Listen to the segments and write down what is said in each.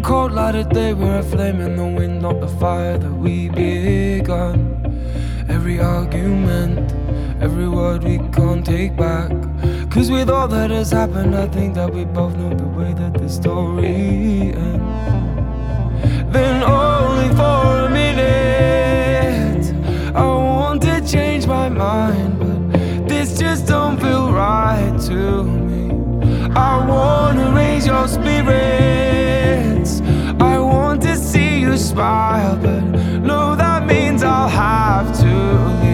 cold light of day, we're a flame in the wind, not the fire that we begun. Every argument, every word we can't take back. Cause with all that has happened, I think that we both know the way that the story ends. Then only for a minute I want to change my mind, but this just don't feel right to me. I wanna raise your spirits, I want to see you smile, but no, that means I'll have to leave.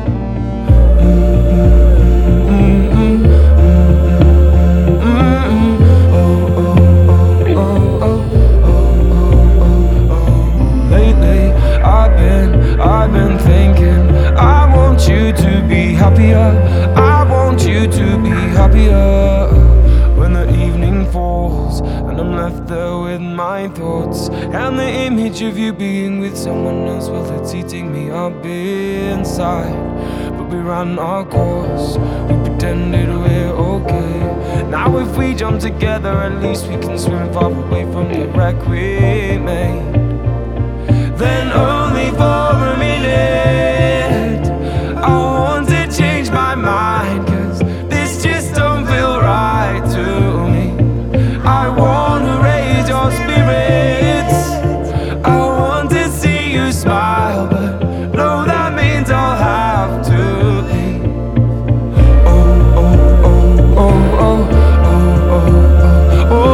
Lately, I've been thinking, I want you to be happier, I want you to be happier. When the evening falls and I'm left there with my thoughts and the image of you being with someone else, well, it's eating me up inside. But we ran our course, we pretended we're okay. Now if we jump together, at least we can swim far away from the wreck we made. Then only for a minute I want to change my mind, cause this just don't feel right to me. I wanna raise your spirits, I want to see you smile, but no, that means I'll have to leave. Oh, oh, oh, oh, oh, oh, oh, oh,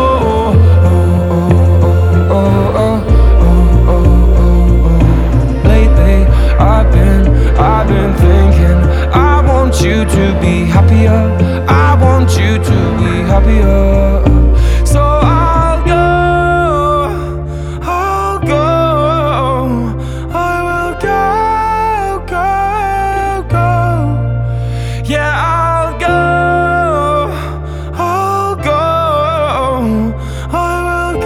I've been thinking, I want you to be happier, I want you to be happier. So I'll go, I will go. Yeah, I'll go, I will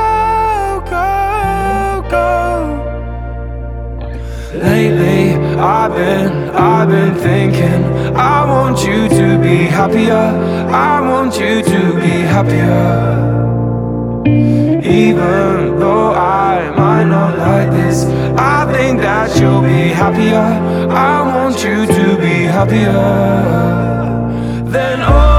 go. Lately, I've been thinking, I want you to be happier, I want you to be happier. Even though I might not like this, I think that you'll be happier, I want you to be happier. Then